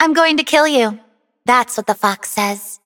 I'm going to kill you. That's what the fox says.